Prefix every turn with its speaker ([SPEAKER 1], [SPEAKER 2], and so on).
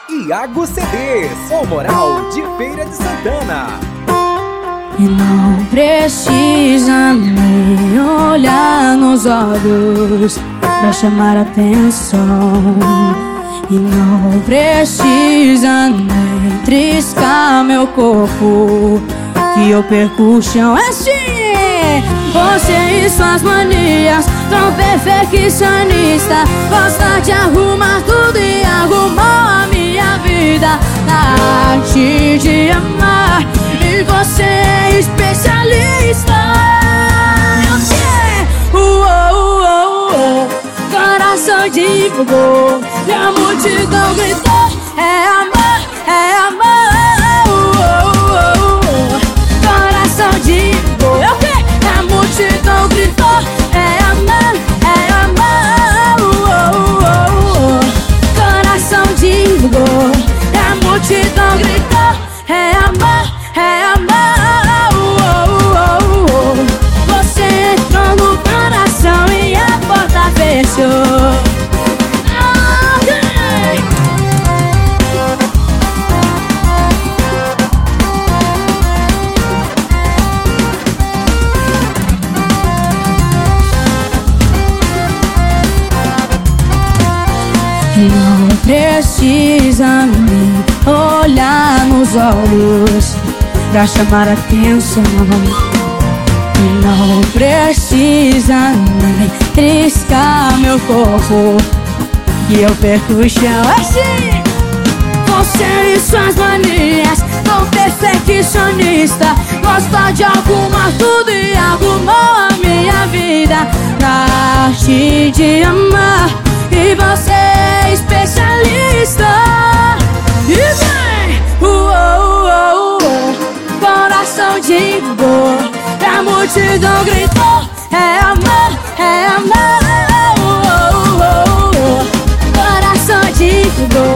[SPEAKER 1] Iago CDs, o Moral de Feira de Santana.
[SPEAKER 2] E não precisa me olhar nos olhos pra chamar atenção. E não precisa nem triscar meu corpo, que eu perco o chão assim. Você e suas manias, tão perfeccionista, gosta de arrumar tudo e arrumou a minha vida na arte de amar. E você é especialista. Eu sei, coração de fogo, e a multidão gritou: é amor, é amor. Coração de fogo, eu que? A multidão gritou: é amor, é amor. Coração de fogo, e a multidão gritou: é amor, é amor. Você entrou no coração e a porta fechou. Não precisa me olhar nos olhos pra chamar atenção. E não precisa nem triscar meu corpo, que eu perco o chão assim. Você e suas manias, tão perfeccionista, gosta de arrumar tudo e arrumou a minha vida na arte de amar. E você é especialista. E vem, coração de fogo, a multidão gritou: é amor, é amor. Coração de fogo,